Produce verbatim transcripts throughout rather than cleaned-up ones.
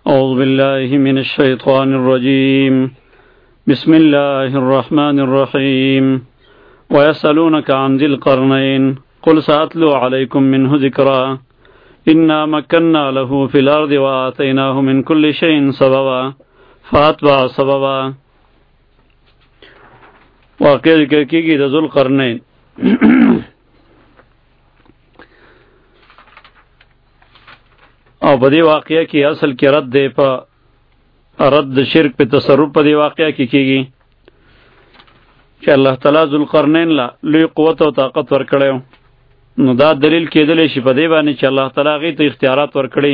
أعوذ بالله من الشيطان الرجيم بسم الله الرحمن الرحيم ويسألونك عن ذي القرنين قل سأتلو عليكم منه ذكرا إنا مكنا له في الأرض وآتيناه من كل شيء سببا فأتبع سببا. واقع ذکر کیږي د ذو القرنین. او په دې واقعیا کې اصل کې رد دی په رد د شرک په تصرف په دې واقعیا کې کیږي چې الله تعالی ذو القرنین لا لوی قوت او طاقت ورکړیو. نو دا دلیل کېدلی شي په دې باندې چې الله تعالی غي ته اختیارات ورکړي.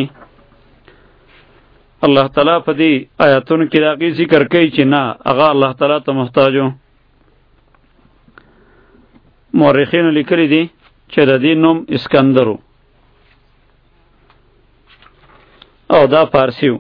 الله تعالی په دې آیاتونو کې راغی ذکر کوي چې نه هغه الله تعالی ته محتاجو. مورخین لیکلي دي چې د دې نوم اسکندرو او دا پارسیو.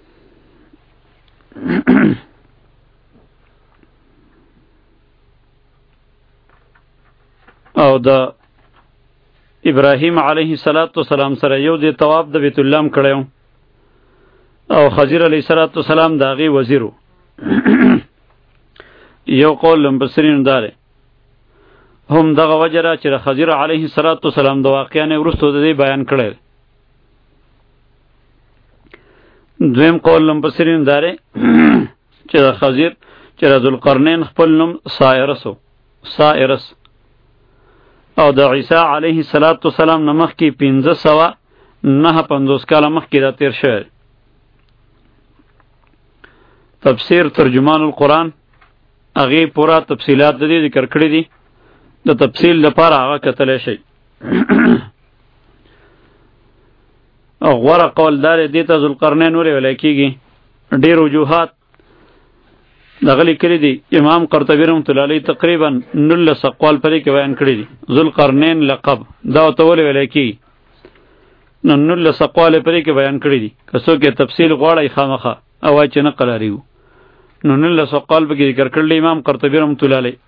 او دا ابراهیم علیه السلام سره یو دی طواف د بیت الله کړو او خضر علیه السلام دا غي وزیرو. یو قول لمبسرین داره هم دغه وجره چې خضر علیه السلام د واقعانه ورستو د بیان کړل. دویم قول لمبسرین داره چې خضر چې ذوالقرنین خپل نوم سایرسو سایرس او د عیسی علیه السلام نمخ کې پنځه سوه نه پنځوس کاله مخکې دا تیر شوی. تفسیر ترجمان القرآن هغې پوره تفصیلات د دې ذکر کړي دي. د تفصیل لپاره هغه کتلی شي. او غوره قول دار دې ته ذوالقرنین ولې ویلی کېږي. ډېر وجوهات دغه لیکلي دي. امام قرطبي رحمة الله علیه تقریبا نولس اقوال په دې کې بیان کړي دي. ذوالقرنین لقب دا ورته ولې ویلی کېږي نو نولس اقوال په دې کې بیان کړي دي. که څوک یې تفصیل غواړئ خامخا او وایي چې نه قلاریو نو نولس اقوال په کې ذکر کړي امام قرطبي رحمة الله علیه.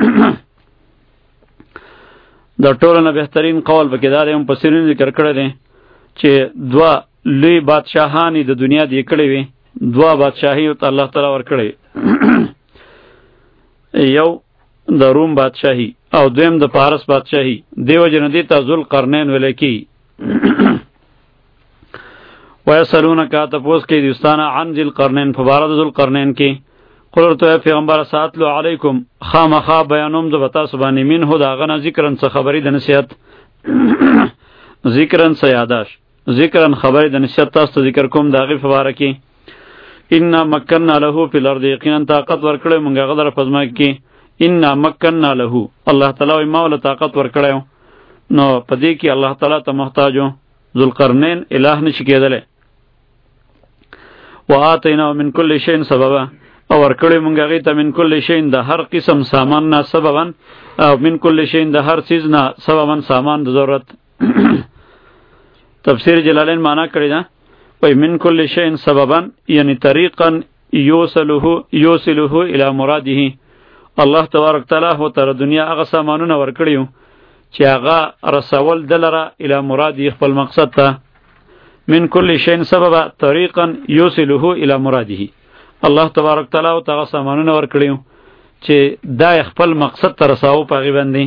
د ټولو نه بهترین قول پکې دا دی هم مفسرینو ذکر کړی دی چې دوه لوی بادشاهانې د دنیا دې کړې وي. دوه بادشاهي ورته الله تعالی ورکړی. یو د روم بادشاهي او دویم د پارس بادشاهي. دیو جن دې ته ذوالقرنین ویل کېږي. ویسألونک تپوس کوي دوستانه عن ذی القرنین په باره د ذوالقرنین کې. قل ورته وایه پیغمبره ساتلو علیکم خامخا بیانوم زه به تاسو باندې منهو د هغه نه ذکرن څه خبرې د نصیحت ذکرن څه یاداش ذکرن خبرې د نصیحت تاسو ته ذکر کوم د هغې په باره کې. انا مکننا له فی الارض یقینا طاقت ورکړی مونږ هغه لره په ځمکه کې. انا مکننا له الله تعالی وایي ما وله طاقت ورکړی نو په دې کې الله تعالی ته محتاج و. ذوالقرنین الہ نشي کېدلی. وآتیناه من کل شیء سببا او ورکړی مونږ هغې ته من کل شیء د هر قسم سامان نه سببا او من کل شیء د هر چیز نه سببا سامان د ضرورت. تفسیر جلالین معنا کړی ده وای من کل شیء سببا یعنی طریقا یوصله یوصله الی مراده. الله تبارک تعالی هو تر دنیا هغه سامانونه ورکړیو چې هغه رسول دلره الی مراده خپل مقصد ته. من کل شیء سببا طریقا یوصله الی مراده. الله تبارک تعالی هو هغه سامانونه ورکړیو چې دا خپل مقصد ته رساو په هغې باندې.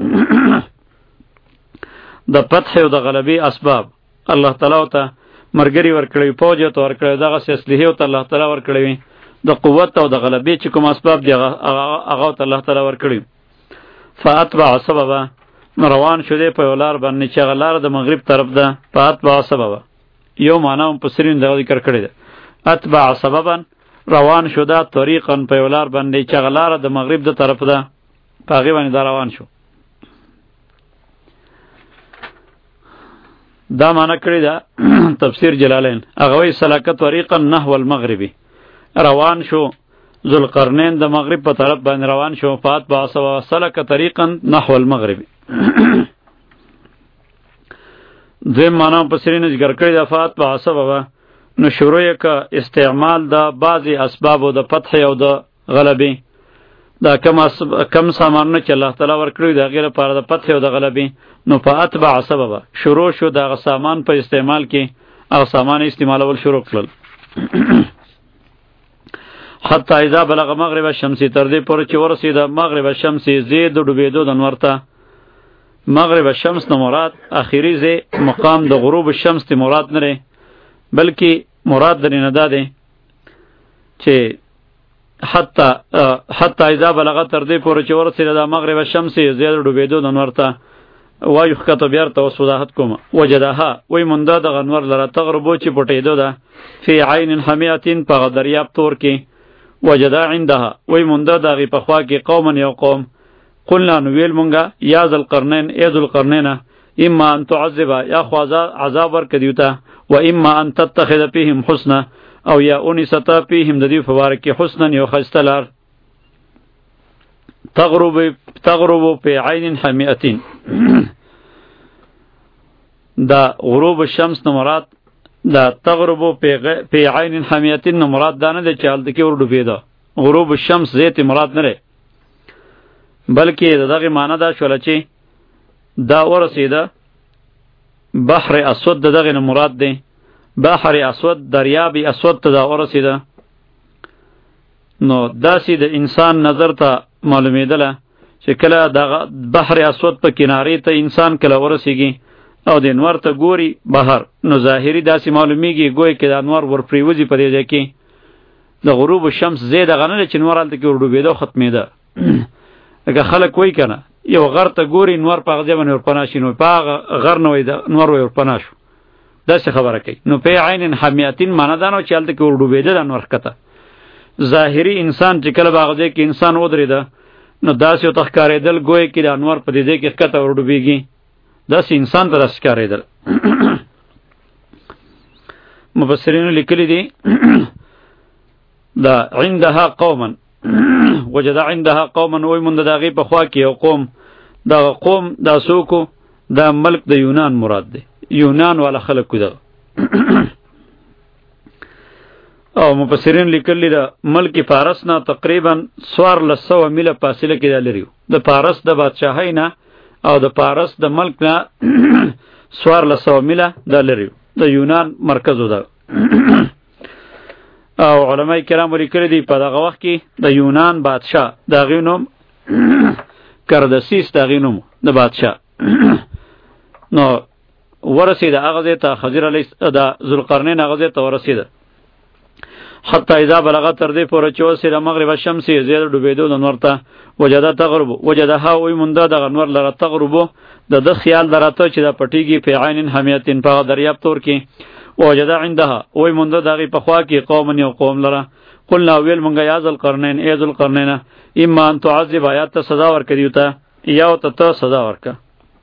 د فتح او د غلبې اسباب الله تعالی ته مرګري ورکړی، فوج ته ورکړی، دغه اسلحې ته الله تعالی ورکړی، د قوت او د غلبې چې کوم اسباب دی هغه ته الله تعالی ورکړی. فاتبع سببا روان شو دی په یو لار باندې چې هغه لار د مغرب طرف ده. فاتبع سببا یو معنا مفسرین دغه ذکر کړی ده. اتبع سببا روان شو دا طریقا په یو لار باندې چې هغه لار د مغرب د طرف ده په هغې باندې دا روان شو. دا معنا کړی ده تفسیر جلالین هغه وایي سلکه طریقا نحو المغربي روان شو ذوالقرنین د مغرب په طرف باندې روان شو. فاتبع سببا سلکه طریقا نحو المغربي. دویم معنا مفسرینو ذکر کړی ده فاتبع سببا نو شروع یې که استعمال د بعضې اسبابو د فتح او د غلبې. دا کم کم سامانونه چې الله تعالی ورکړي د هغې لپاره د فتح او د غلبې نو په اتبع سببا شروع شو د هغه سامان په استعمال کې هغه سامان استعمالول شروع کړل. حتی اذا بلغ مغرب الشمس تر دې پورې چې ورسید مغرب الشمس زید ډوبېدو د انور ته. مغرب الشمس نه مراد اخیری زی مقام د غروب الشمس ته مراد نه لري، بلکې مراد درې نه ده دی چې حتی حتی اذا بلغ تر دې پورې چې ورسید د مغرب الشمس زید ډوبېدو د انور ته. وایو خطه بیا ته وضاحت کوم. وجدها وای مونده د انور لره تغربو چې پټېدو ده فی عین حمیه په دریاب تور کې. وجدا عندها وای مونده دغه په خوا کې قوم یو قوم. قلنا نو ویل مونږه یا ذل قرنین ای ذل قرنین اما ان تعذب یا خوازا عذاب ورک دیوتا و اما ان تتخذ فيهم حسنا او یا اونی ستا فيهم د دې فبارک حسنا یو خستلار. تغرب تغرب فی عین حمیه دا غروب الشمس نه مراد دا تغرب فی عین حمیه نه مراد دا نه دی چې هلته کې ور ډوبېده. غروب الشمس زیت مراد نه دی، بلکې دغه معنی دا شوله چې دا ورسېده بحر اسود دغه نه مراد دی. بحر اسود دریاب اسود ته دا ورسېده. نو داسې د انسان نظر ته معلومېدله چې کله دغه بحر اسود په کنارې ته انسان کله ورسېږي او د انور ته ګوري بهر، نو ظاهري داسې معلومیږي ګویا کې د انور ور پریوځي په دې ځای کې. د غروب الشمس زید هغه نه چې نور هلته کې ور ډوبېده او ختمېده. لکه خلک وایي که نه یو غر ته ګوري نور په هغه ځای باندې ورپناه شي، نو په هغه غر نه وایي نور وایي ورپناه شو، داسې خبره کوي. نو په عین حمیتین معنا دا نه چې هلته کې ور ډوبېده د انور ښکته. ظاهري انسان چې کله به هغه ځای کې انسان ودرېده نو داسې ورته ښکارېدل ګویا کې د انور په دې ځای کې ښکته ور ډوبېږي، داسې انسان ته داسې ښکارېدل. مفسرینو لیکلي دي دا عندها قوما وجد عندها قوما وی مونږ د هغې په خوا کې یو قوم. دغه قوم دا څوک دا ملک د یونان مراد دی، یونان والا خلک دغه. او مفسرین لیکلی دا ملک فارس نه تقریبا څوارلس سوه میله فاصله کې دا لري. د فارس د بادشاهۍ نه او د فارس د ملک نه څوارلس سوه میله دا لري، د یونان مرکز و ده. او علماء کرام لیکلي دي په دغه وخت کې د یونان بادشاه د هغې نوم کردسیس د هغې نوم د بادشاه. نو ورسېده هغه ځای ته خضر علیه د ذوالقرنین هغه ځای ته ورسېده. حتی اذا بلغ تر دې پورې چې ورسېده مغرب الشمس زید ډوبېدو د انور ته. وجده تغرب وجدها وی مونده دغه انور لره تغربو د ده خیال دراته چې دا پټېږي په عین حمیتین په هغه دریاب تور کې. وجده عندها وی مونده د هغې په خوا کې قوم یو قوم لره. قلنا ویل مونږه یا ذوالقرنین ای ذوالقرنین اما ان تعذب یا ته سزا ورکړي دیو ته یا ته ته سزا ورکړه.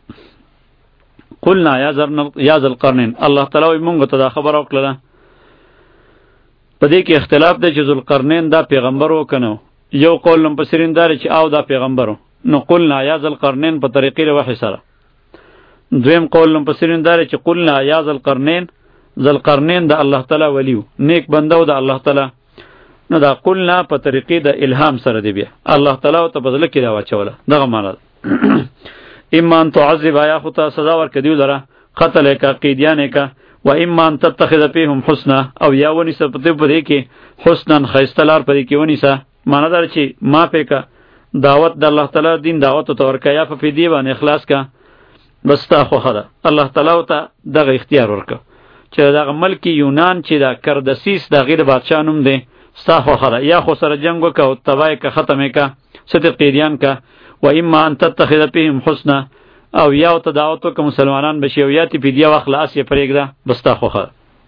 قلنا یا ذوالقرنین الله تعالی وی مونږ ته دا خبره وکړله. په دې کې اختلاف دی چې ذوالقرنین دا پیغمبر و که نه. یو قول مفسرین دا چې او دا پیغمبر و، نو قلنا یا ذوالقرنین په طریقې د وحی سره. دویم قول مفسرین دا چې قلنا یا ذوالقرنین ذوالقرنین د الله تعالی ولی و، نیک بنده و د الله تعالی. نو دا قلنا په طریقې د الهام سره دی، بیا الله تعالی ته په زړه کې دا واچوله، دغه معنا ده. اما ان تعذب یا خو ته سزا ورکړي دیو لره، قتل یې که قیدیان یې که، و اما ان تتخذ فيهم حسنا او یا ونیسه په دې کې حسنا ښایسته لار په دې کې ونیسه. معنا دا چې ما پې که دعوت د الله تعالی دین دعوت ته ورکه یا په فدیې باندې اخلاص که، بس ستا خوښه ده. الله تعالی ته دغه اختیار ورکه چې دغه ملک یونان چې دا کردسیس د هغې د بادشاه نوم دی، ستا خوښه ده. یا خو سره جنګ وکړه او تباه یې که، ختم یې که، ست قیدیان که. و اما ان تتخذ فيهم حسنا او یا ته دعوت وکړه مسلمانان بشي او یا تی فدیه واخله اس یې پرېږده، بس تا خوښه.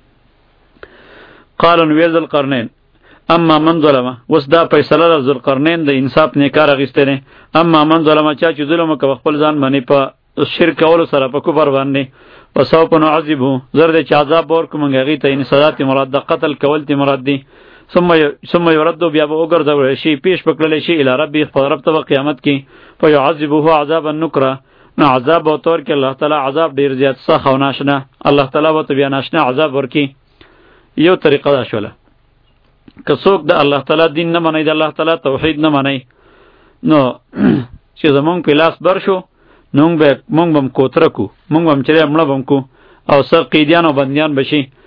قالوا وی ذوالقرنین اما من ظلم، اوس دا فیصله د ذوالقرنین د انصاف نه کار اخیستی دی. اما من ظلم چا چې ظلم وکړه خپل ځان باندې په شرک کولو سره په کفر باندې، وسوف نعذبه زر دی چې عذاب به ورکړو موږ هغې ته. یعنې سزا تی مراد ده، قتل کول تی مراد دی. ثم یردو بیا به وګرځولی شي، پیش پکړلی شي الی ربی خپل رب ته به قیامت کې. فیعذبه عذابا نکره، نو عذاب به طور کې الله تعالی عذاب ډیر زیات سخت او ناشنا، الله تعالی به ته بیا ناشنا عذاب ورکي. یو طریقه دا شوله که څوک د الله تعالی دین نه منئ، د الله تعالی توحید نه منئ، نو چې زمونږ په لاس بر شو نو مونږ به مونږ به هم کوتره کو، مونږ به هم چرې مړه به هم کو او سر قیدیان او بندیان بشي.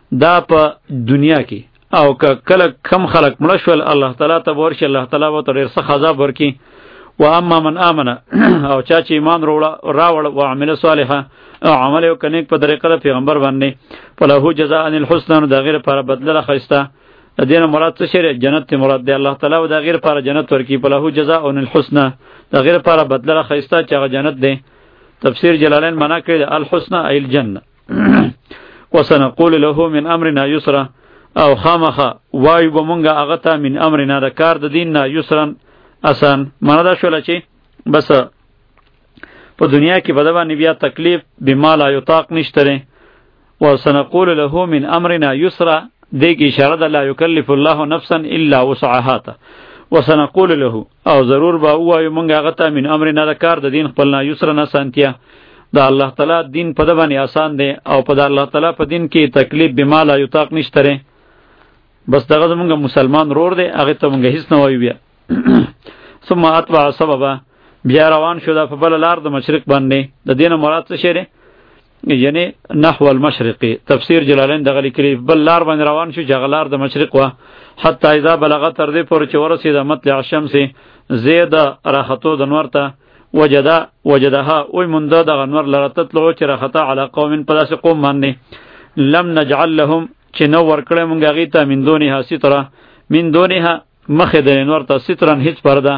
دا په دنیا کې او که کله کم خلق مړه شول الله تعالی ته ورشي الله تعالی به ډېر څه عذاب ورکي. و اما من آمن او چا چې ایمان راوړ او عمل صالحه او عمل یو کنیک په طریقه د پیغمبر باندې فله جزاء الحسنى د غیر پر بدله خسته د دین مراد څه شری جنت ته مراد دی الله تعالی د غیر پر جنت ورکی فله جزاء الحسنى د غیر پر بدله خسته چې جنت دی. تفسیر جلالین معنا کړی الحسنى ای الجنه. وسنقول له من امرنا یسرا او خامخه وای به مونږه هغه ته من امرنا د کار د دین نه یسرا آسان. معنا دا شول چې بس په دنیا کې به د باندې بیا تکلیف بما لا یطاق نشته. وسنقول له من امرنا یسرا دې کې اشاره ده لا یکلف الله نفسا الا وسعها ته. وسنقول له او ضرور به وای مونږه هغه ته من امرنا د کار د دین خپل نه یسرا نه سانتیا دا الله تعالی دین په د باندې آسان دی او په د الله تعالی په دین کې تکلیف بما لا یطاق نشته. بس دغه زمونږ مسلمان رور دی هغه ته مونږ هیڅ نه وایو. بیا ثم اتبع سببا بیا روان شو دا په بل لار د مشرق باندې. د دین مراد څه شری یعنی نحو المشرقی. تفسیر جلالین دغه لیکلی بل لار باندې روان شو چې غلار د مشرق وا حتی اذا بلغ تر دې پورې چې ورسید مطلع الشمس زید راحتو د نور ته وجدا وجدها اوی منده د انور لرتت لو چې راحته علی قوم پداس قوم باندې لم نجعل لهم چې نو ورکړې مونږ غیته من دونها ستره من دونها مخه د انور ته سترن هیڅ پرده.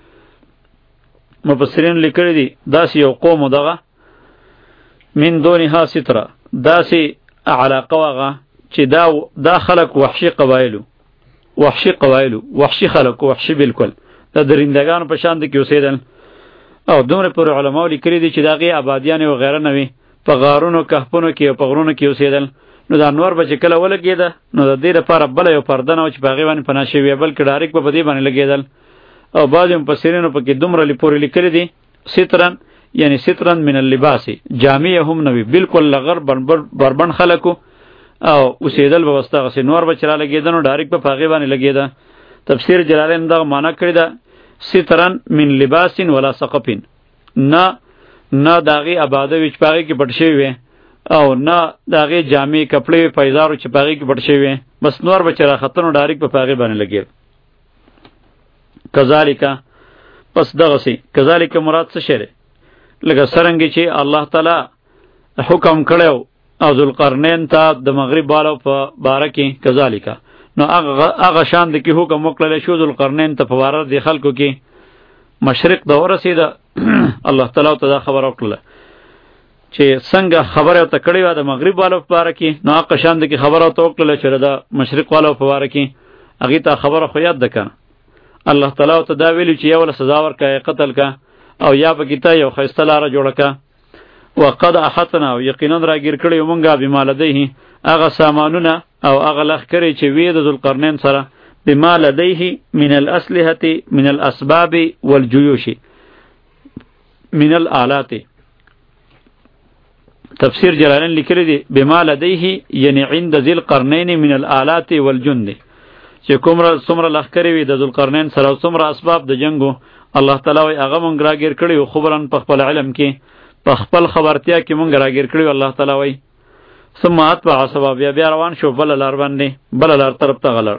مفسرین لیکلی دي داس یو قوم دغه من دونها ستره داسې علاقه وغه چې دا دا خلق وحشي قبایلو وحشي قبایلو وحشي خلق وحشي بالکل د درندگان په شان د کې اوسېدل او دومره پر علماء لیکلي دي چې دغه آبادیان او غیره نه وي په غارونو کهپونو کې او په غرونو کې اوسېدل. نو دا نور به چې کله ولګېده نو د دې لپاره بله یو پرده نه و چې په هغې باندې پناه شوي بلکې ډایرک به په دې باندې لګېدل. او بعضې مفسرینو پکې دومره پورې لیکلي دي سترن یعنی سترن من اللباس جامع هم نه وي بالکل لغر بربند خلکو او اوسېدل به ورسته هغسې نور به چې را لګېده نو ډایرک به په هغې باندې لګېده. تفسیر جلالین دغه معنا کړې ده سترن من لباس ولا سقف نه نه د هغې آباده وي چې په هغې کې پټ شوي وي او نه د هغې جامې کپړې وي پیزارو چې په هغې کې پټ شوي وي بس نور به چې راخته نو ډایرک به په هغې باندې لګېد. کذالک پس دغسې کذالک مراد څه شی دی لکه څرنګې چې الله تعالی حکم کړی او ذوالقرنین ته د مغرب والو په باره کې کذالک نو هغه شان د کې حکم وکړلی شو ذوالقرنین ته په باره د خلکو کې مشرق ته ورسېده الله تعالی ته دا خبره وکړله چې څنګه خبره ورته کړې وه د مغرب والو په باره کې نو هغه شان د کې خبره ورته وکړله چې د مشرق والو په باره کې هغې ته خبره خو یاد ده که الله تعالی ورته دا ویلي چې یو له سزا ورکړه قتل که او یا پکې ته یو ښایسته لاره جوړه که. وقد احطنا او یقینا راګیر کړی یو مونږه بما لدیه هغه سامانونه او هغه لښکرې چې وی د ذوالقرنین سره بما لدیه من الاسلحه من الاسباب والجيوش من الآلات. تفسیر جلالین لیکلی دی بما لدیه یعنی عند ذی القرنین من الآلات والجند چې کومره څومره لښکرې وي د ذوالقرنین سره او څومره اسباب د جنګو الله تعالی وایي هغه مونږ راګیر کړي وو خبرن په خپل علم کې په خپل خبرتیا کې مونږ راګیر کړي الله تعالی وایي. ثم اتبع سببا بیا بیا روان شو بل لار باندې بل لار طرف ته غلر.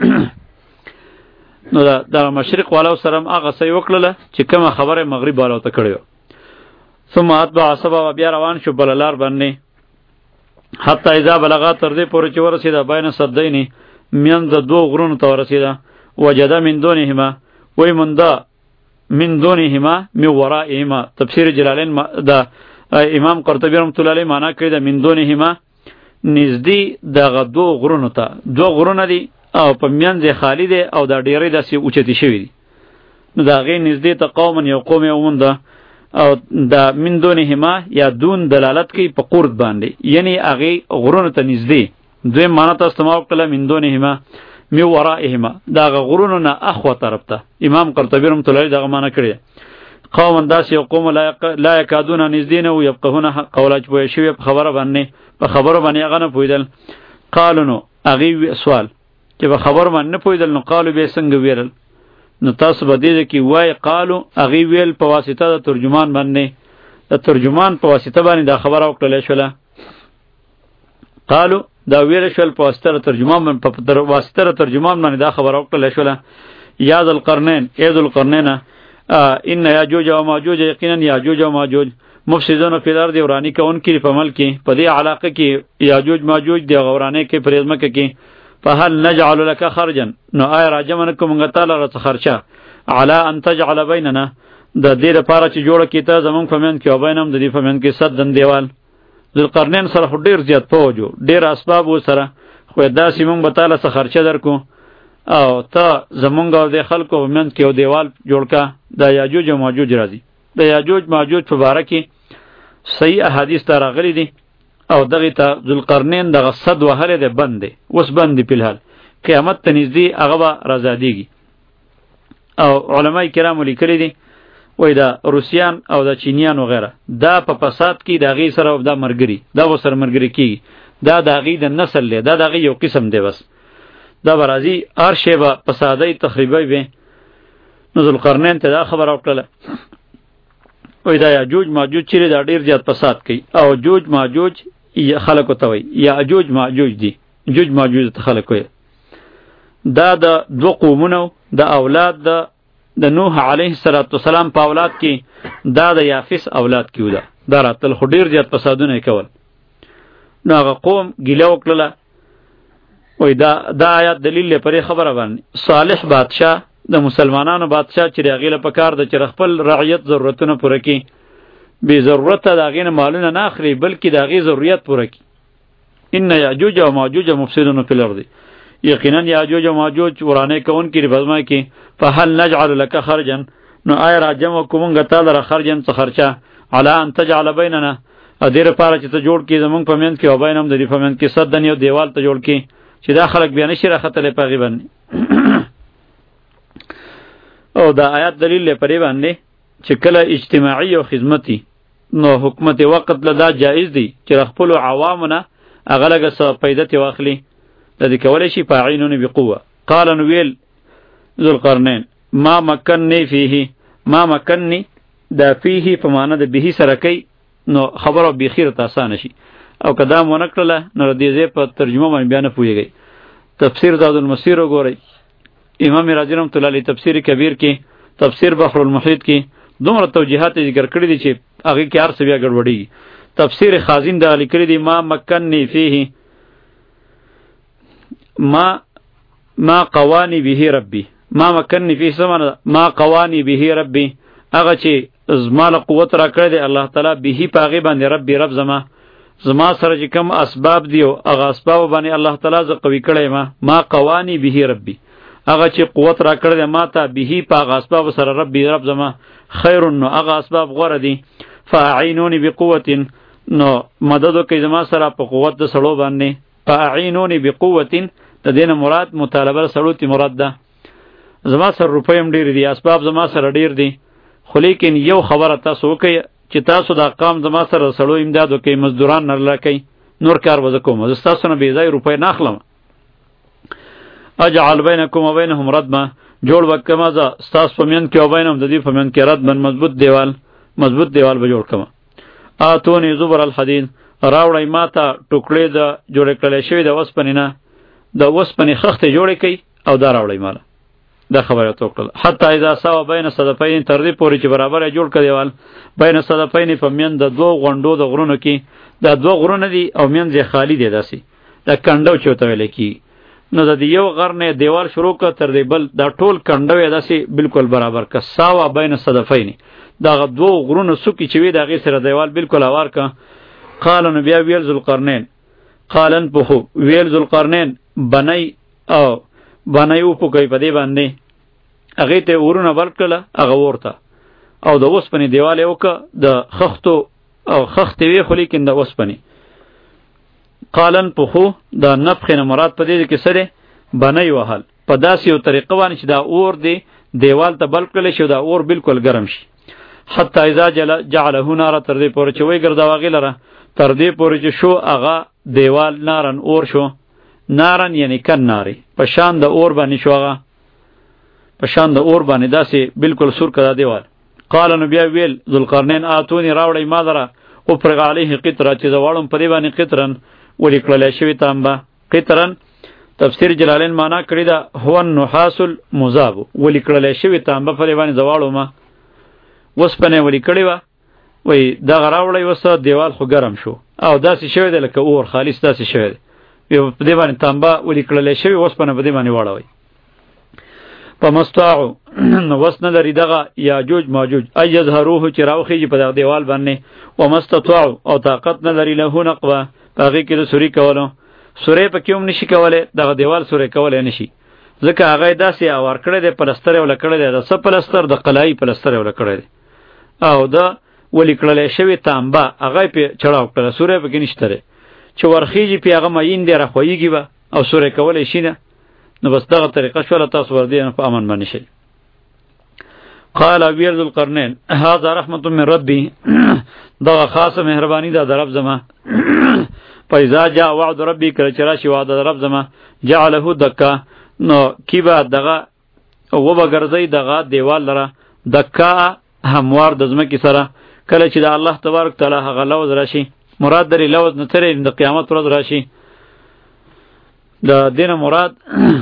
نو دا د مشرق والو سره هغه څه وکړله چې کومه خبره مغرب والو ته کړې وه. ثم اتبع سببا بیا روان شو بل لار باندې حتی اذا بلغا تر دې پورې چې ورسېده بین صدین میان د دوه غرونو ته ورسېده وجده من دونهما وی منده من دونهما من ورائهما. تفسیر جلالین دا امام قرطبی رحمت الله علیه معنا کړی ده من دونهما نږدې دغه دوه غرونو ته دوه غرونه دي او په منځ یې خالی دی او دا ډېرې داسې اوچتې شوي دي نو د هغې نږدې ته قوما یو قوم یې ومونده او دا من دونهما یا دون دلالت کوي په قرد باندې یعنی هغې غرونو ته نږدې دویم معنا تاسو ته ما وکړله من دونهما من ورائهما دا هغه غرونو نه اخوا طرف ته امام قرطبي رحمت الله علیه دغه معنا کړې قوما داسې یو قوم لا یکادونه نږدې نه و یفقهونه قوله چې پوه شوي په خبره باندې په خبرو باندې هغه نه پوهېدل. قالو نو هغې سوال چې په خبرو باندې نه پوهېدل نو قالو بیا څنګه ویرل نو تاسو به دې کې وایي قالو هغې ویل په واسطه د ترجمان باندې د ترجمان په واسطه باندې دا خبره وکړلی شوله. قالو دا ویل شول په واسطه ترجمان په واسطه ترجمان باندې دا خبر وکړل شول یا ذل قرنین ای ذل قرنین ان یاجوج و ماجوج یقینا یاجوج و ماجوج مفسدون فی الارض ورانی کون کی په ملک کې په دې علاقه کې یاجوج ماجوج دی غورانه کې پرېزمکه کې فهل نجعل لك خرجا نو آیا راجمنکم غ تعالی را خرچه علی ان تجعل بیننا د دې لپاره چې جوړه کیته زمون فمن کې او بینم د دې فمن کې صدن دیوال ذل قرنین سره ډیر زیات فوج ډیر اسباب و سره خو دا سیمون به تعالی سره خرچه درکو او ته زمونږ او د خلکو فمن کې او دیوال جوړ کا د یاجوج او ماجوج راځي د یاجوج ماجوج په باره کې صحیح احادیث ته راغلي دي او دغه ته ذوالقرنین دغه صد وهله ده بند دی اوس بند دی په الحال قیامت ته نږدې هغه به رازادیږي او علماء کرام لیکلي دي وای دا روسیان او دا چینیان وغیره دا په فساد کې د غي سره دا مرګري دا وسر مرګري کی دا د غي د نسل له دا د غي یو قسم دی بس دا برازي هر شی به فسادي تخریبي وي نو ذوالقرنین ته دا خبر اوکړه وای دا یاجوج ماجوج چې دا ډیر زیات فساد کوي او جوج ماجوج خلق ته وای یاجوج ماجوج دي جوج ماجوج ته خلق وای دا د دو قومونو د اولاد د د نوح علیه السلام په اولاد کې دا د یافس اولاد کې ودا دا راتل خډیر زیات فسادونه کول نو هغه قوم ګیله وکړه وای دا دا آیات دلیل لپاره خبره باندې صالح بادشاہ د مسلمانانو بادشاہ چې هغه له پکار د چر خپل رعیت ضرورتونه پوره کړي به ضرورت د هغه مالونه نه اخلي بلکې د هغه ضرورت پوره کړي ان یاجوج و ماجوج مفسدون فی الارض یقینا یاجوج و ماجوج ورانه کون کې بزما کې فهل نجعل لك خرجا نو آیا راجم کومګه تعالی را خرجن څه خرچه علی ان تجعل بیننا ادیر پاره چې ته جوړ کې زمونږ پمند کې او بینم د دې پمند کې صدن یو دیوال ته جوړ کې چې دا خلک بیان شي راختلې پغی باندې او دا آیات دلیل لپاره باندې چې کله اجتماعي او خدمتي نو حکومت وقت لدا جایز دی چې خپل عوامونه اغلګه څه پیدا تی واخلي د دې کولای شي فاعینون بقوه قال نو ویل ذوالقرنین ما مکننی فیه ما مکننی دا فیه په معنا د به سره کوي نو خبره به خیر ته آسان شي او کدام ونکړه نو د دې په ترجمه باندې بیان پویږي تفسیر زاد المسیر وګورئ امام رازی رحمۃ اللہ علیہ تفسیر کبیر کې تفسیر بحر المحیط کې دومره توجیهات ذکر کړی دي چې هغه کې هر څه بیا ګډوډي تفسیر خازن دا لیکلی دی ما مکننی فیه ما ما قوانی به ربی ما مکننی فیه سمانه ما قوانی به ربی هغه چې زمال قوت را کړی دی الله تعالی به پاغي باندې ربی رب زما زما سره چې کوم اسباب دی او هغه اسباب باندې الله تعالی ز قوی کړی ما ما قوانی به ربی هغه چې قوت را کړی ما ته به پاغه اسباب سره ربی رب زما خیر نو هغه اسباب غوړه دي فاعینونی بقوت نو مدد کوي زما سره په قوت د سړو باندې فاعینونی بقوت د دینه مراد مطالبه سړو تی مراد ده زما سره روپیم ډیر دي اسباب زما سره ډیر دي خو لیکن یو خبره تاسو کوي چې تاسو د قام زما سره سړو امداد کوي مزدوران نه لکې نور کار وځ کوم زه تاسو نه بې ځای روپۍ نه اخلم اجعل بینکم و بینهم ردما جوړ وکما ز استاس پمن کې او بینهم د دې پمن کې رد بن مضبوط دیوال مضبوط دیوال به جوړ کما اتونی زبر الحدید راوړی ماته ټوکړې د جوړ کړل شوی د وسپنې نه د وسپنې خخته جوړې کړي او دا راوړی مال دا خبره تو کړل حتی اذا سوا بین صدفین تر دې پورې چې برابر جوړ کړ دیوال بین صدفین په من د دوه غونډو د غرونو کې دا دوه غرونه دي او منځ خالی دی داسي دا کندو چوته ویل کی نو د یو غر نه دیوال شروع ک تر دې بل دا ټول کندو داسي بالکل برابر ک سوا بین صدفین دا دوه غرونه سکی چې وی دا غي سره دیوال بالکل اوار ک قال نو بیا ویل ذوالقرنین قالن په ویل ذوالقرنین بنای او بنایو په کوي په دې باندې هغه ته ورونه ورکړه هغه ورته او د وسپنې دیواله وک د خختو او خخت وی خو لیکن د وسپنې قالن په خو د نفخ نه مراد په دې کې سره بنای وهل په داسې یو طریقه باندې چې دا اور دی دیوال ته بل کړل شو دا اور بالکل ګرم شي حتی اذا جعله نار تر دې پورې چې وای ګرځا واغی لره تر دې پورې چې شو هغه دیوال نارن اور شو نارن یعنی کن ناری پشان د اور باندې شو هغه پشان د اور باندې داسې بالکل سور کړه دیوال قال نو بیا ویل ذوالقرنین اتونی راوړی ما دره او پرغ علیه قطره چې زوالم پرې باندې قطرن ولی کړل شوی تانبه. قطرن تفسیر جلالین معنا کړی دا هو النحاس المذاب، ولی کړل شوی تانبه په باندې زواړو ما وسپنه ولی کړی و، وای دا غراوړی وسه دیوال خو ګرم شو او داسې شوی دی لکه اور خالص داسې شوی دی. په دې باندې تانبه ولی کړل شوی وسپنه په دې باندې واړوي. فمستطاعو وس نه لري دغه یاجوج ماجوج ای یظهروه چې راوخیږي په دغه دیوال باندې، ومستطاعو او طاقت نه لري له نقبه په هغې کې د سوري کولو. سوری پکې هم نشي کولی، دغه دیوال سوری کولی نشي، ځکه هغه یې داسې اوار کړی دی، پلستر یې وله کړی دی، د څه پلستر؟ د قلایي پلستر یې وله کړی دی، او د ولي کړلی شوې تانبه هغه یې پې چړاو کړله، سوری پکې نشته دی، چې ورخیږي پې هغه مین دی راخویږي به او سوری کولی شي نه. نو بس دغه طریقه شوله، تاسو ور دې په امن باندې شئ. قال ویل ذوالقرنین هذا رحمت من ربی، دغه خاصه مهربانی ده د رب زما. فاذا جاء وعد ربی، کله چې راشي وعده د رب زما، جعله دکا، نو کی به دغه و به ګرځئ دغه دیوال لره دکا هموار د ځمکې سره. کله چې د الله تبارک تعالی هغه لوز راشي، مراد درې لوز نه ترې د قیامت ورځ راشي، د دینه مراد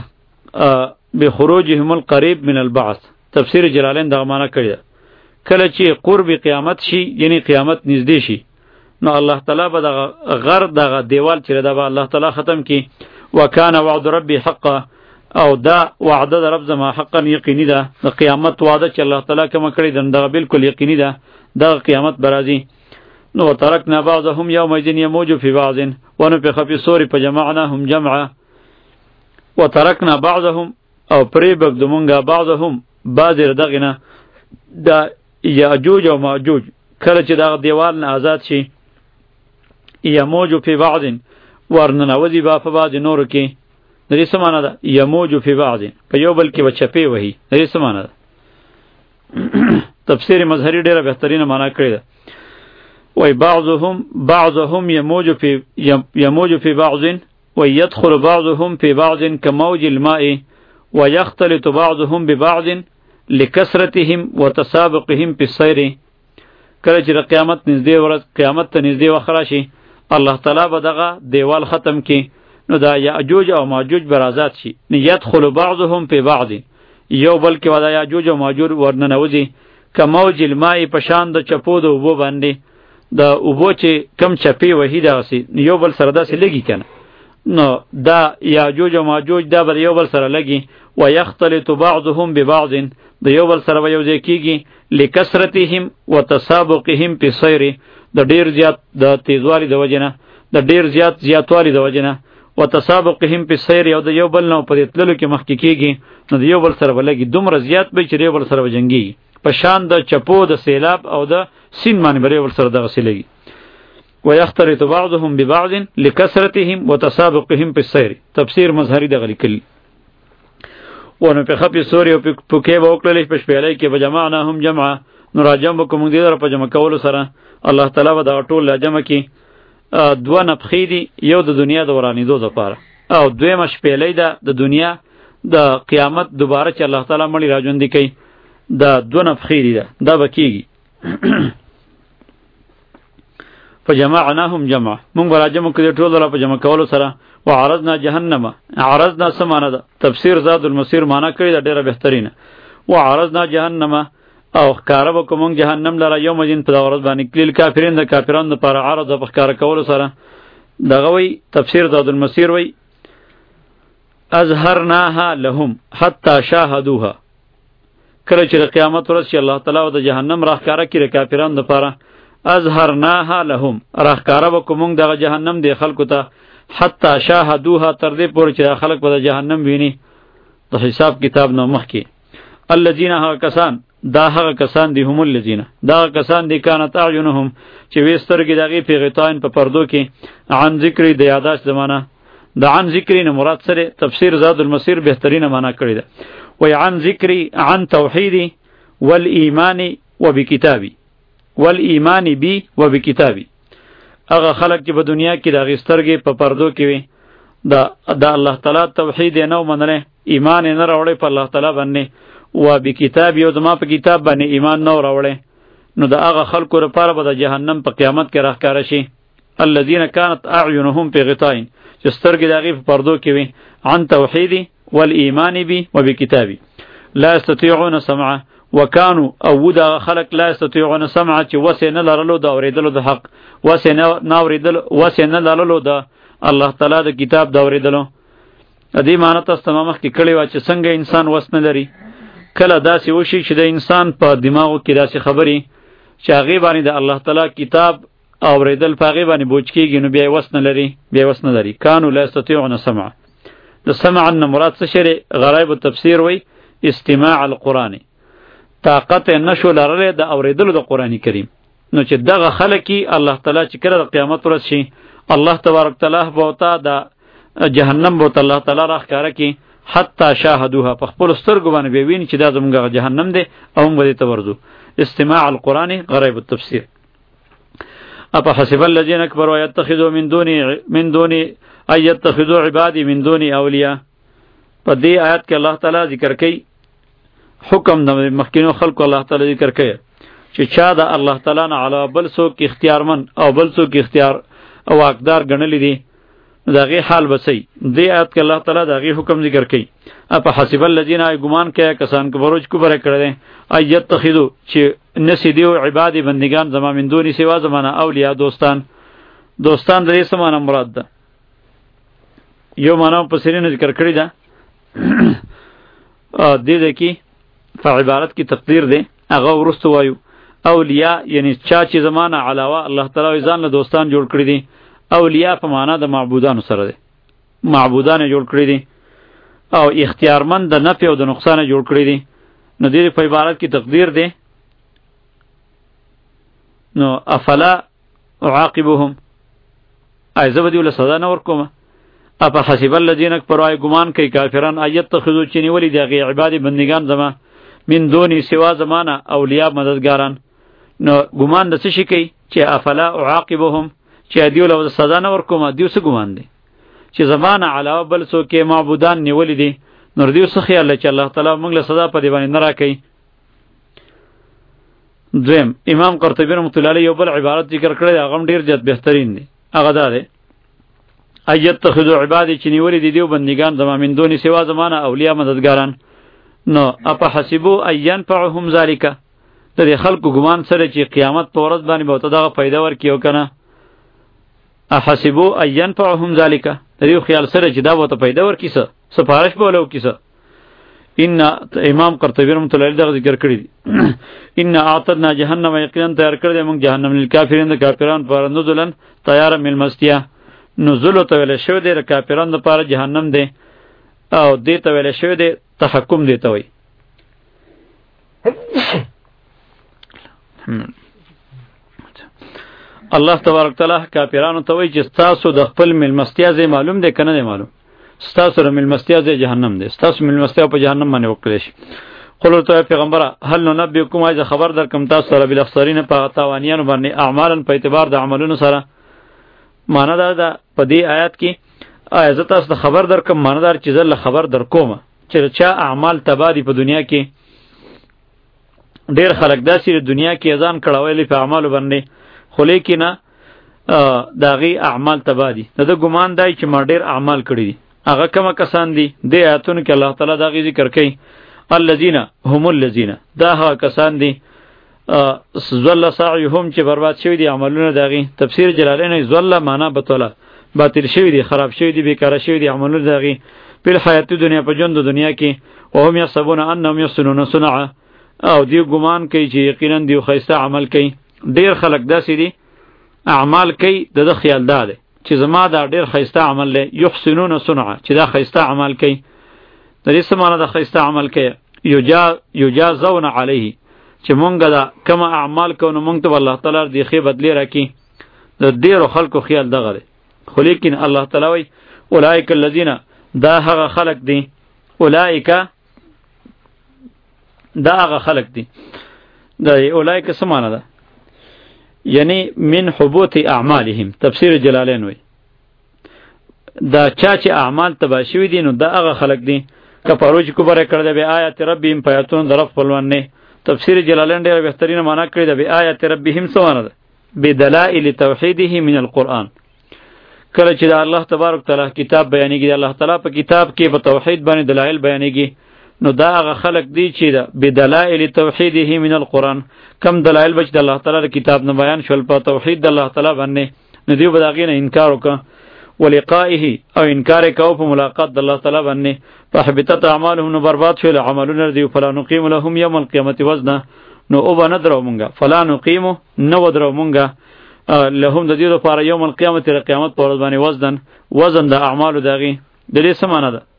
بخروجهم القریب من البعث. تفسیر جلالین دغه معنا کړی ده، کله چې قرب قیامت شي یعنی قیامت نږدې شي، نو الله تعالی به دغه غر دغه دیوال چې دا به الله تعالی ختم کی. وکانه وعد ربی حقا، او دا وعده د رب زما حقا یقیني ده، د قیامت وعده چې الله تعالی کوم کړی ده دغه بالکل یقیني ده، دغه قیامت برازي. نو ترکنا بعضهم یومئذ یموج فی بعض ونفخ فی الصور فجمعناهم جمعا. وترکنا بعضهم او پری بګدمونګه بعضهم بعض دغه نه د یاجوج او ماجوج، کله چې دغه دیوال نه آزاد شي، یموج فی بعض ورننوځي با په بعض نورو کې. د دې څه معنی ده؟ یموج فی بعض، په یو بل کې به چپې وهي. د دې څه معنی ده؟ تفسیر مظهری ډیره بهترینه معنا کړې ده، وای بعضهم بعضهم یموج فی یموج فی بعض ويدخل بعضهم في بعض كموج الماء ويختلط بعضهم ببعض لكثرتهم وتسابقهم في السير. کله چې قیامت نږدې ورځ قیامت ته نږدې وخت راشي، الله تعالی به دغه دیوال ختم کی، نو دا یاجوج او ماجوج بر آزاد شي. یدخل بعضهم في بعض، یو بل کې ودا یاجوج او ماجوج ورننوځي، کموج الماء په شان د چپو د اوبو باندې، د اوبو چې کم چپې وهي دغسې یو بل سره داسې لګي کنه، نو دا یاجوج او ماجوج دا بر یو بل سره لګي. ويختلط بعضهم ببعض، د یو بل سره یو ځای کیږي، لکثرتهم وتسابقهم په سیر، د ډیر زیات د تیزوالي د وجنه، د ډیر زیات زیاتوالي د وجنه، وتسابقهم په سیر، یو د یو بل نو په تللو کې مخکې کیږي، نو د یو بل سره ولګي دومره زیات به چې یو بل سره وجنګي، په شان د چپو د سیلاب او د سین باندې به یو بل سره دغه سیلګي. ويختلط بعضهم ببعض لكثرتهم وتسابقهم في السير. تفسیر مظهری دغه لیکلی. ونه په خپې سوري او پوکې به وکړلې په شپېلۍ کې به جمعناهم جمعا، نو راجم به کوم دې در په جمع کولو سره الله تعالی به دغه ټول راجمع کړي. دوه نفخې دي، یو د دنیا د ورانېدو دپاره او دویمه شپېلۍ ده د دنیا د قیامت دوباره چې الله تعالی مړي راژوندي کوي. دا دوه نفخې دي، دا به کېږي. فجمعناهم جمع، مونږ به راجمع کړي ټول را په جمع کولو سره. وعرضنا جهنم، عرضنا څه معنی ده؟ تفسیر زاد المسیر معنا کړی ده ډیره بهترینه. وعرضنا جهنم، او ښکاره به کوم جهنم لره یوم الدین په دغه ورځ باندې، کلیل کافرین د کافرانو دپاره عرض په ښکاره کولو سره. دغه وی تفسیر زاد المسیر وی اظهرناها لهم حتی شاهدوها، کله چې د قیامت ورځ چې الله تعالی د جهنم راښکاره کړي د کافرانو دپاره، اظهرناها لهم راښکاره به کوم دغه جهنم د خلکو ته، حتی شاهدوها تر دې پورې چې خلک به د جهنم ویني د حساب کتاب نه مخکې. الذین هغه کسان، دا هغه کسان دي، هم الذین دا هغه کسان دي، کانت اعینهم چې وې سترګې د هغې پې غطاین په پردو کې، عن ذکري د یاداشت زمانه. د عن ذکري نه مراد سره تفسیر زاد المسیر بهترینه معنا کړی ده، وی عن ذکري عن توحیدی والایمان وبکتابی، والایمان بی وبکتابی. هغه خلق چې په دنیا کې د هغې سترګې په پردو کې وي، د الله تعالی توحید یې نه ومنلی، ایمان یې نه راوړی په الله تعالی باندې، و بکتاب یو زما په کتاب باندې ایمان نه راوړی، نو د هغه خلکو لپاره به د جهنم په قیامت کې راښکاره شي. الذين كانت اعینهم فی غطاء، چې سترګې د هغې په پردو کې وي، عن توحیدی والایمان بی وبکتابی لا یستطیعون سمعه وکانو او و دغه خلق لا یستطیعون سمعه چې وسې نه لرلو د اورېدلو د حق، وسې نه اورېدلو وسې نه لرلو د الله تعالی د کتاب د اورېدلو. د دې معنی تاسو ته مخکې کړې وه چې څنګه انسان وس نه لري. کله داسې وشي چې د انسان په دماغو کې داسې خبرې چې هغې باندې د الله تعالی کتاب اورېدل په هغې باندې بوج کېږي، نو بیا یې وس نه لري بیا یې وس نه لري. کانو لا یستطیعون سمعه، د سمع نه مراد څه شی دی؟ غرایب التفسیر وی استماع القرآن، طاقت نشو لرلی د اورېدلو د قرآن کریم. نو چې دغه خلک الله تعالی چې کله د قیامت ورځ شي، الله تبارک تعالی به ورته د جهنم به ورته الله تعالی راښکاره کړي، حتی شاهدوها، په خپلو سترګو باندې به ویني چې دا زموږ هغه جهنم دی او موږ به دې ته ورځو. استماع القرآن غرایب التفسیر. اپا حسب الذین کفروا یتخذوا من دون من دون ای یتخذوا عبادی من دون اولیاء. په دې آیات کې الله تعالی ذکر کوي حکم د مخکینو خلکو، الله تعالی ذکر کوي چې چا د الله تعالی نه علاوه بل څوک اختیارمن او بل څوک اختیار او حقدار ګڼلی دي، د هغې حال به څه وي. دې آیات کې الله تعالی د هغې حکم ذکر کوي. اپا حسب الذین ای ګمان کوي کسان کفروا چې کفر یې کړی دی، ای یتخذوا چې نسی دیو عبادی بندگان زما من دونی سوا زمانه اولیاء دوستان. دوستان د دې څه معنی مراد ده؟ یو معنی مفسرینو ذکر کړې ده دې ده کې په عبارت کې تقدیر دی، هغه وروسته وایو. اولیاء یعنی چا چې زمانه علاوه الله تعالی ځان له دوستان جوړ کړي دي. اولیاء په معنا د معبودانو سره دی، معبودان جوړ کړي دي او اختیارمند د نفع او د نقصان جوړ کړي دي. نو دې په عبارت کې تقدیر دی. نو افلا اعاقبهم، ای زه به دې له سزا نه ورکوم. اپا حسب الذین کفروا، ای ګمان کوي کافران، ای یتخذوا چې نیولي دي هغې عبادې بندگان زما من دونی سوا زمانه اولیاء مددګاران. نو ګمان د څه شي کوي؟ چې افلا اعاقبهم، چې دیو له سزا نه ورکوم. دیو څه ګمان دی چې زمانه علاوه بل څوک معبودان نیولي دي، نو دیو څه خیال دی چې الله تعالی موږ له سزا په دې باندې نه راکوي. دویم امام قرطبی رحمۃ اللہ علیہ یو بل عبارت ذکر کړی دی، هغه هم ډېر زیات بهترین دی. هغه دا دی ای یتخذوا عبادی چې نیولي دي دیو بندگان زما من دونی سوا زمانه اولیاء مددګاران. نو اپا حسبو ای ینفعهم ذالک، د دې خلکو ګمان سره چې قیامت په ورځ باندې به ورته دغه پیدا ورکړي او که نه. احسبو ای ینفعهم ذالک، د دې خیال سره چې دا به ورته پیدا ورکړي، څه سفارش به وله وکړي. څه ان امام قرطبی رحمۃ اللہ علیہ دغه ذکر کړی دی ان اعتدنا جهنم، یقینا تیار کړی دی موږ جهنم للکافرین، د کافرانو لپاره نزلا تیاره ملمستیا. نزول ته ویل شوی دی د کافرانو لپاره جهنم دی، او دې ته ویل شوی دی تحکم دی ته وایي. الله تبارک تعالی کافرانو ته وایي چې ستاسو د خپل ملمستیا ځای معلوم دی که نه دی معلوم؟ ستاسو د ملمستیا ځای جهنم دی، ستاسو ملمستیا په جهنم باندې وکړلی شي. قل ورته وایه پیغمبره هل ننبئکم، آیا زه خبر درکړم تاسو سره بالاخسرین په هغه تاوانیانو باندې اعمالا په اعتبار د عملونو سره. معنی دا ده په دې آیات کې آیا زه تاسو ته خبر درکړم، معنی دا چې زه له خبر درکوم چې چا اعمال تباه دي په دنیا کې. ډېر خلک داسې د دنیا کې ځان کړولی په اعمالو باندې، خو لیکن د هغې اعمال تباه دي. د ده ګمان دی چې ما ډېر اعمال کړي دي. هغه کومه کسان دي؟ دې آیاتونو کې الله تعالی د هغې ذکر کوي. الذین هم الذین، دا هغه کسان دي ضل سعیهم چې برباد شوي دي عملونه د هغې. تفسیر جلالین ضل معنا بطله، باطل شوي دي، خراب شوي دي، بیکاره شوي دي عملونه د هغې په حیات دنیا په ژوند د دنیا کې. وهم یحسبون انهم یحسنون صنعا، او دیو ګمان کوي چې یقینا دیو ښایسته عمل کوي. ډېر خلک داسې دي اعمال کوي، د ده خیال دا دی چې زما دا ډېر ښایسته عمل دی. یحسنون صنعا، چې دا ښایسته عمل کوي. د دې څه معنی ده ښایسته عمل کوي؟ یجازون علیه، چې مونږ دا کوم اعمال کوو نو مونږ ته الله تعالی د ښې بدلې راکړي. د ډېرو خلکو خیال دغه دی. خو لیکن الله تعالی وایي اولئک الذین، دا هغه خلک دي، اولئک دا هغه خلک دي. دا اولئک څه معنی ده؟ یعنی من حبوط اعمالهم. تفسیر جلالین وایي دا چا چې اعمال تباه شوي دي نو دا هغه خلک دي کفرو چې کفر یې کړی دی بآیات ربهم، په آیاتونو د رب خپلوان نه. تفسیر جلالین ډېره بهترینه معنا کړې ده. بآیات ربهم څه معنا ده؟ بدلائل توحیده من القرآن. کله چې د الله تبارک تعالی کتاب بیانېږي، د الله تعالی په کتاب کې په توحید باندې دلایل بیانېږي، نو دا هغه خلق دی چې د بدلائل توحیده من القرآن، کم دلایل بچ د الله تعالی کتاب نه بیان شول په توحید د الله تعالی باندې، نو دیو به د هغې نه انکار وکړه ولقائه او انکار یې کوو په ملاقات د الله تعالی باندې، فحبطت اعمالهم، نو برباد شول عملونه دیو، فلا نقیم لهم یوم القیامة وزنا، نو او به نه درو مونږه، فلا نقیم نه ودرو مونږه لهم د دې لپاره یوم القیامة د قیامت په ورځ باندې وزن وزن د اعمالو د هغې. د دې څه معنی ده؟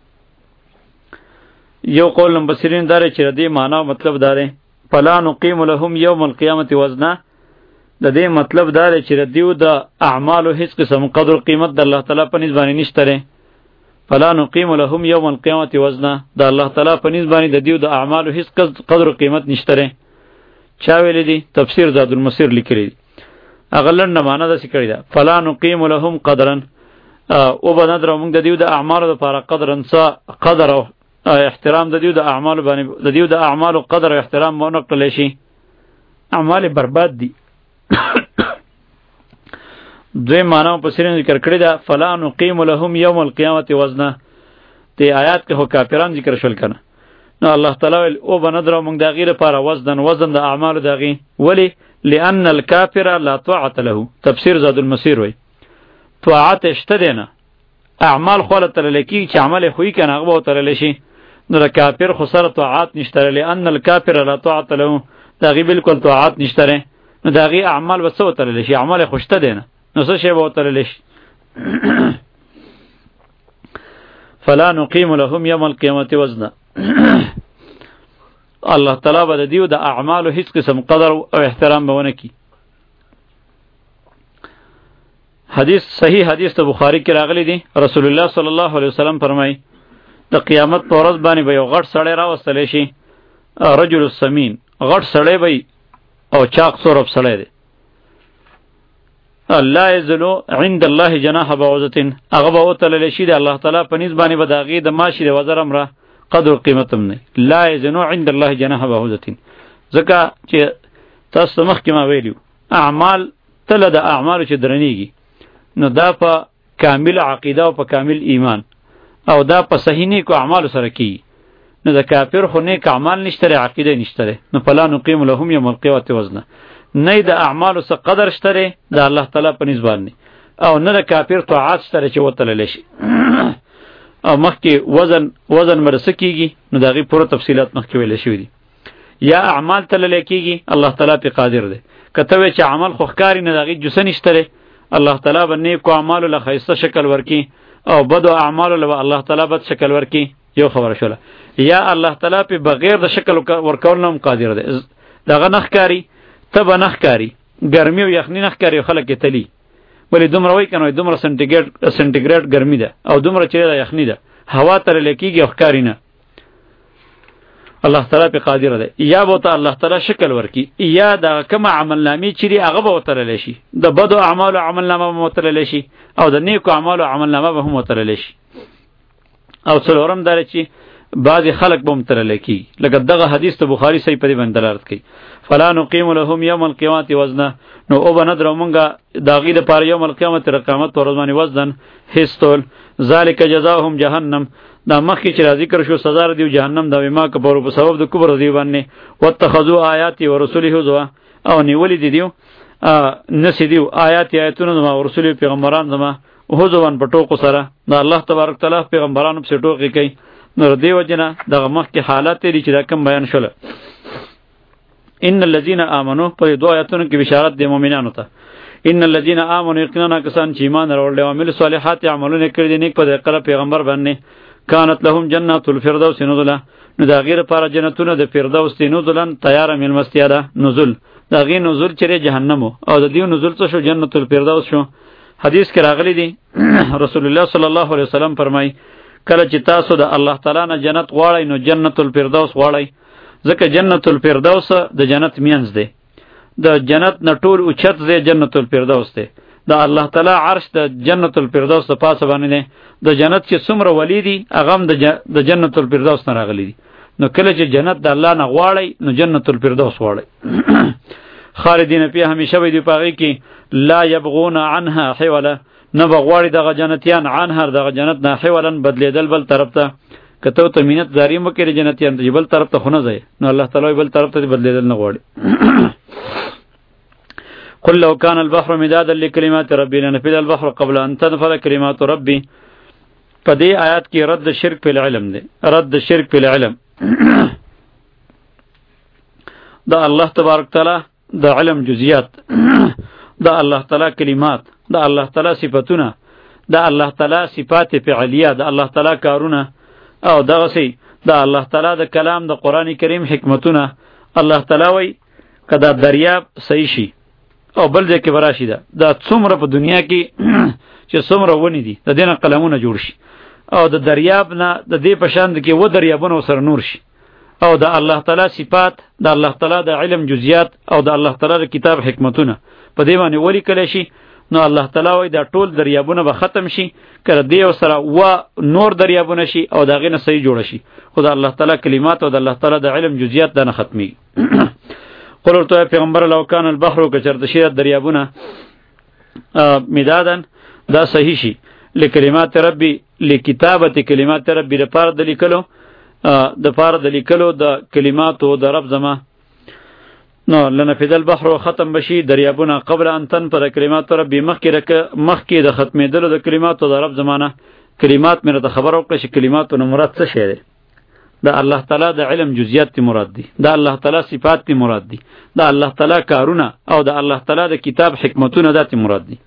یو قول مفسرین دا دی چې د دې معنا او مطلب دا دی فلا نقیم لهم یوم القیامة وزنا، د دې مطلب دا دی چې د دیو د اعمالو هیڅ قسم قدر قیمت د الله تعالی په نسبت باندې نشته دی. فلا نقیم لهم یوم القیامة وزنا، د الله تعالی په نسبت باندې د دیو د اعمالو هیڅ قدر قیمت نشته دی. چا ویلی دی؟ تفسیر زاد المسیر لیکلی دی. هغه لنډه معنا داسې کړې ده فلا نقیم لهم قدرا، او به نه درو موږ د دیو د اعمالو لپاره قدرا څه قدر او احترام د دیو د اعمالو باندې، د دیو د اعمالو قدر او احترام مو نه کړلی شي، اعمال برباد دي. دوی معنا په سرین ذکر کړی ده فلا نقیم لهم یوم القیامة وزنا. تی آیات کې هو کافران ذکر شول کنه، نو الله تعالی ویل او به نه درو موږ د هغې لپاره وزن وزن د اعمالو د هغې. ولې؟ لأن الكافر لا طاعة له. تفسیر زاد المسیر وی طاعت شته دی نه، اعمال خو له تللی کېږي چې عمل یې خوي که نه هغه به وتللی شي، نو د کافر خو سره طاعت نشته. لأن الكافر لا طاعة له، د هغې بلکل طاعت نشته دی، نو د هغې اعمال به څه وتللی شي؟ عمل یې خو شته دی نه، نو څه شی به وتللی شي؟ فلا نقیم لهم یوم القیامة وزنا. الله تعالی به د دیو د اعمالو هیڅ قسم قدر او احترام به ونه کي. حدیث صحیح حدیث ته بخاری کې راغلی دی، رسول الله صلی الله علیه وسلم فرمایي د قیامت په ورځ باندې به یو غټ سړی راوستلی شي، رجل السمین، غټ سړی به او چاق سورب سړی دی، لا یزلو عند الله جناح بعوضة، هغه به وتللی شي د الله تعالی په نسبت باندې به د هغې د ماشي د وزر امره قدر قیمتم نه. لا یزنو عند الله جناح بعوضة، ځکه چې تاسو مخکې ما ویلو اعمال تله د اعمالو چې درنیږي، نو دا په کامل عقیده او په کامل ایمان او دا په صحیح نیکو اعمالو سره کیږي، نو د کافر خو نیک اعمال نشته، عقیده نشته، نو فلا نقیم لهم یوم القیامة وزنا. نه د اعمالو څه قدر شته د الله تعالی په نسبت باندې، او نه د کافر طاعت شته چې وتللی شي. او مخکې وزن وزن مرسه کیږي، نو د هغې پوره تفصیلات مخکې ویلی شوي دي. یا اعمال تللی کیږي، الله تعالی پې قادر دی. که ته وایې چې عمل خو ښکاري نه د هغې جوسه نشته دی، الله تعالی به نیکو اعمالو له ښایسته شکل ورکي او بدو اعمالو له الله تعالی بد شکل ورکي. یو خبره شوله. یا الله تعالی پې بغیر د شکل ورکول نه هم قادر دی، دغه نه ښکاري، ته به نه ښکاري، ګرمي او یخني نه ښکاري او خلک یې تلي، ولی دومره وای کنه دومره سنټیګریډ سنټیګریډ ګرمي ده او دومره چې ده یخني ده، هوا ترلی کېږي او ښکاري نه. الله تعالی پې قادر دی. یا به ورته الله تعالی شکل ورکي، یا دغه کومه عملنامې چې دي هغه به وتللی شي، د بدو اعمالو عملنامه به وتللی شي او د نیکو اعمالو عملنامه به هم وتللی شي. او څلورم دا دی چې بعضې خلک به هم تللی کېږي، لکه دغه حدیث ته بخاري صحیح په دې باندې دلالت کوي فلا نقیم لهم یوم القیامة وزنا، نو او به نه درو مونږه د هغې دپاره یوم القیامت د قیامت په ورځ باندې وزن هېڅ ډول. ذلک جزاهم جهنم، دا مخکې چې را ذکر شو سزا د دیو جهنم دا بما کفروا په سبب د کفر د دیو باندې، واتخذوا آیاتي ورسولي هزوا، او نیولي دي دیو نسي دیو آیاتي آیتونه زما او رسولي پیغمبران زما هزوان په ټوکو سره، د الله تبارک تعالی پیغمبرانو پسې ټوکې کوي. نو د دې وجې نه دغه مخکې حالات دي چې دا کم بیان شوله. ان الذين آمنوا، په دو آیاتونو کې بشارت دی مؤمنانو ته. ان الذين آمنوا، یقینا کسان چې ایمان راوړل او عمل صالحات عملونه کړي دي نیک په دغه پیغمبر باندې، کانت لهم جنات الفردوس نزلا، نو دا غیر لپاره جنتونه د فردوس دي، نزلن تیار ملمستیا ده، نزول دا غیر نزول چې جهنم او د دیو نزول څه شو؟ جنت الفردوس شو. حدیث کې راغلی دی رسول الله صلی الله علیه وسلم فرمای کله چې تاسو د الله تعالی نه جنت غواړئ نو جنت الفردوس غواړئ، ځکه جنت الفردوس د جنت مینځ دی، د جنت نه ټول اوچت دی جنت الفردوس دی، د الله تعالی عرش د جنت الفردوس په پاسه باندې دی، د جنت چې څومره ولی دي هغه هم د جنت الفردوس نه راغلی دي. نو کله چې جنت د الله نه غواړئ نو جنت الفردوس غواړئ. خالدین فیها همیشه به دی پاغي کې لا یبغون عنها حولا نه بغواړي دغه جنتیان عنها دغه جنت نه حولا بدلیدل بل طرف ته کته ته مینت داری مو کې جنتیان ته بل طرف ته خونه ځي نو الله تعالی بل طرف ته بدلیدل نه غواړي قل لو كان البحر مدادا لكلمات ربي لنفد البحر قبل ان تنفذ كلمات ربي پدې آیات کې رد شرک په علم دی رد شرک په علم دا الله تبارک تعالی دا علم جزئیات دا الله تعالی کلمات دا الله تعالی صفاتونه دا الله تعالی صفات فعلیه دا الله تعالی کارونه او دغه سي دا الله تعالی د کلام د قران کریم حکمتونه الله تعالی وای کدا دریاب صحیح شي او بل ځکه براشي دا دا څومره په دنیا کې چې څومره ونی دي د دینه قلمونه جوړ شي او د دریاب نه د دې پشاند کې و دریابونه سره نور شي او د الله تعالی صفات د الله تعالی د علم جزئیات او د الله تعالی د کتاب حکمتونه په دې باندې ولی کله شي نو الله تعالی وای دا ټول دریابونه به ختم شي کړه دی او سره و نور دریابونه شي او دا غینه صحیح جوړ شي خدای الله تعالی کلمات او د الله تعالی د علم جزئیات نه ختمي قل ورته پیغمبر لو کان البحر کچرته شي دریابونه مدادن دا صحیح شي لکلمات ربی لکتابت کلمات ربی د پاره د لیکلو د پاره د لیکلو د کلماتو د رب زما نو لنفذ البحر ختم بشي دریابونه قبل ان تنفذ کلمات ربی مخکې مخکې د ختمېدلو د کلماتو د رب زمانه کلمات مې ته خبر ورکړه چې کلماتو نه مراد څه شی دی دا الله تعالی د علم جزئیات تی مراد دی دا الله تعالی صفات تی مراد دی دا الله تعالی کارونه او دا الله تعالی د کتاب حکمتونه داتی مراد دی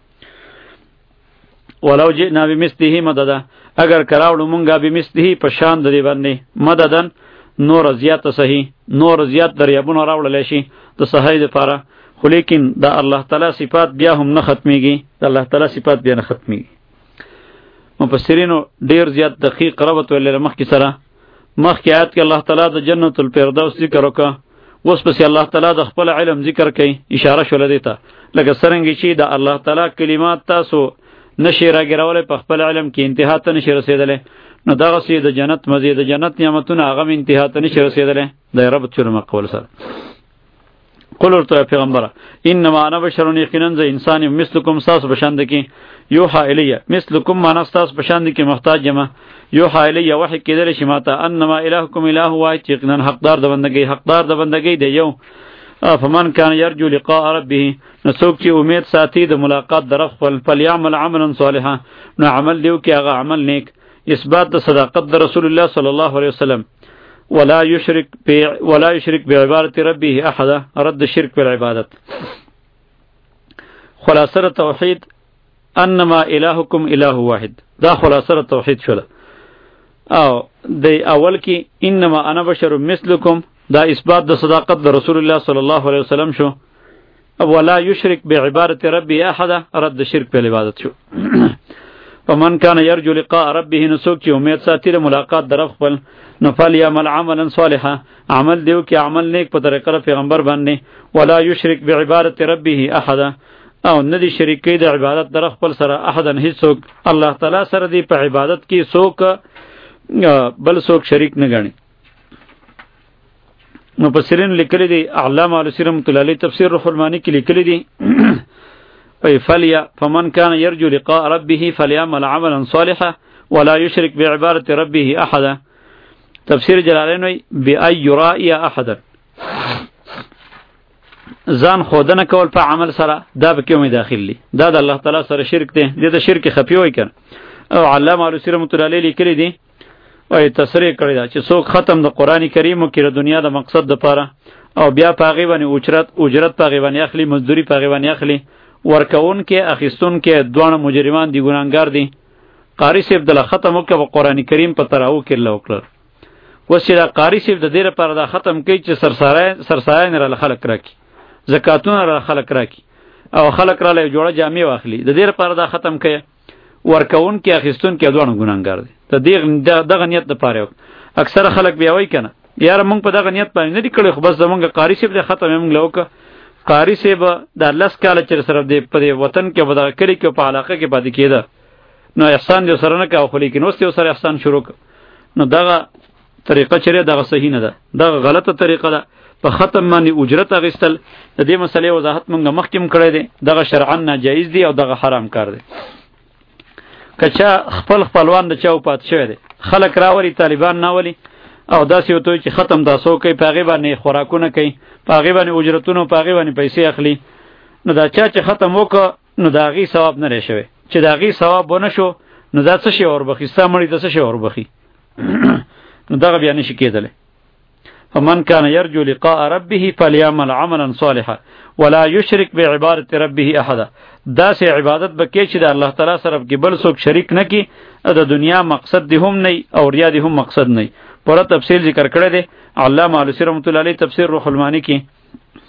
ولو جئنا بمثله مددا اگر کراوړو مونږه بمثله په شان د دې باندې مددن نور زیات صحیح نور زیات دریابونه راوړل شي د صحیح لپاره خو لیکن دا الله تعالی صفات بیا هم نه ختميږي دا الله تعالی صفات بیا نه ختميږي مفسرینو ډیر زیات دقیق ربط ولر مخ کی سره مخ کی آیات کې الله تعالی د جنت الفردوس ذکر وکړه اوس پس الله تعالی د خپل علم ذکر کوي اشاره شول دیتا لکه څنګه چې د الله تعالی کلمات تاسو نشي راګرولې په خپل علم کې انتها ته نشي رسیدلې نو دغه سي د جنت مزید د جنت نعمتونه هغه انتها ته نشي رسیدلې د رب چور مقول سره قل ورته پیغمبره انما انا بشر یقینا ز انسان مثلکم ساس بشاند کی یوحى الی مثلکم ما نستاس بشاند کی محتاج جما یوحى الی وحی کېدل شي ماته انما الهکم اله واحد یقینا حقدار د بندګۍ حقدار د بندګۍ دی یو فمن كان يرجو لقاء ربه نسوک چې امید ساتي د ملاقات در خپل فليعمل عملا صالحا نو عمل دیو کې هغه عمل نیک اثبات د صداقت د رسول الله صلی الله علیه وسلم ولا يشرك ولا يشرك بعبادة ربه احد رد الشرك بالعبادت خلاصه توحید انما الهکم اله واحد دا خلاصه توحید شوله او د اول کې انما انا بشر مثلکم دا اثبات د صداقت د رسول الله صلی الله علیه وسلم شو ولا یشرک بعبادت ربی احد رد شرک په عبادت شو ومن کان یرجو لقاء ربه نسوک چې امید ساتي د ملاقات در خپل نو فلیعمل عملا صالحا عمل دیو کې عمل نیک په طریقه پیغمبر باندې ولا یشرک بعبادت ربه احد او ندی شریکی د عبادت در خپل سره احدن هیڅوک الله تعالی سره دی په عبادت کې څوک بل څوک شریک نه غني مفسرین لیکلی دی علامه علوسی رحمۃ اللہ علیہ تفسیر روح المانی کې لیکلی دی ای فلیا فمن كان يرجو لقاء ربه فليعمل عملا صالحا ولا يشرك بعبادة ربه احدا تفسیر جلالین وی بأي يرائي احدا ځان خودنه کول په عمل سره دا به کومه داخل لی دا د الله تعالی سره شرک دی د شرک خفي وای کنه او علامه علوسی رحمۃ اللہ علیہ لیکلی دی او تصریح کړی دا چې څوک ختم د قران کریم کې د دنیا د مقصد لپاره او بیا پاغي باندې اجرت اجرت پاغي باندې اخلي مزدوری پاغي باندې اخلي ورکون کې اخیستون کې دوه مجرمان دي ګناګار دي قاری صاحب د ختم وکړه په قران کریم په تراو کې الله وکړه وسیله قاری صاحب د دې لپاره د ختم کوي چې سرسایه سرسایه نه را خلق راکړي زکاتونه را خلق راکړي او خلق را له جوړه جامع واخلي د دې لپاره د ختم کوي ورکون کې اخیستون کې دوه ګناګار دي ته دې دغه نیت د پاره اکثر خلک بیا وای کنه یار مونږ په دغه نیت باندې نه دی کړی خو بس زمونږ قاری صاحب د ختم موږ لوک قاری صاحب د لس کال چر سره دی په وطن کې ودا کړی کې په علاقه کې پاتې کېده نو احسان دې سره نه کاوه خو لیکن اوس یې سره احسان شروع نو دغه طریقه چره دغه صحیح نه ده دغه غلطه طریقه ده په ختم باندې اجرت اغستل د دې مسلې وضاحت مونږ مخکې کړی دی. دغه شرعاً ناجایز دی او دغه حرام کار دی. کچا خپل خپلوان د چا پات شوی دی، خلک راولي طالبان ناولي او داسې وته چې ختم تاسو کوي، په هغې باندې خوراکونه کوي، په هغې باندې اجرتونه، په هغې باندې پیسې اخلي، نو دا چا چې ختم وکړه نو د هغې ثواب نه دی شوی. چې د هغې ثواب ونه شو نو دا څه شی وربخي؟ ستا مړي ته څه شی وربخي؟ نو دغه بیا نشي کېدلی. فمن كان يرجو لقاء ربه فليعمل عملا صالحا ولا يشرك بعبادة ربه احدا. دا سه عبادت بکې چې د الله تعالی سره کې بل څوک شریک نه کی، د دنیا مقصد دی هم نه او ریا دی هم مقصد نه. پوره تفصیل ذکر کړی دی علامه علوسی رحمۃ اللہ علیہ تفسیر روح المانی کې.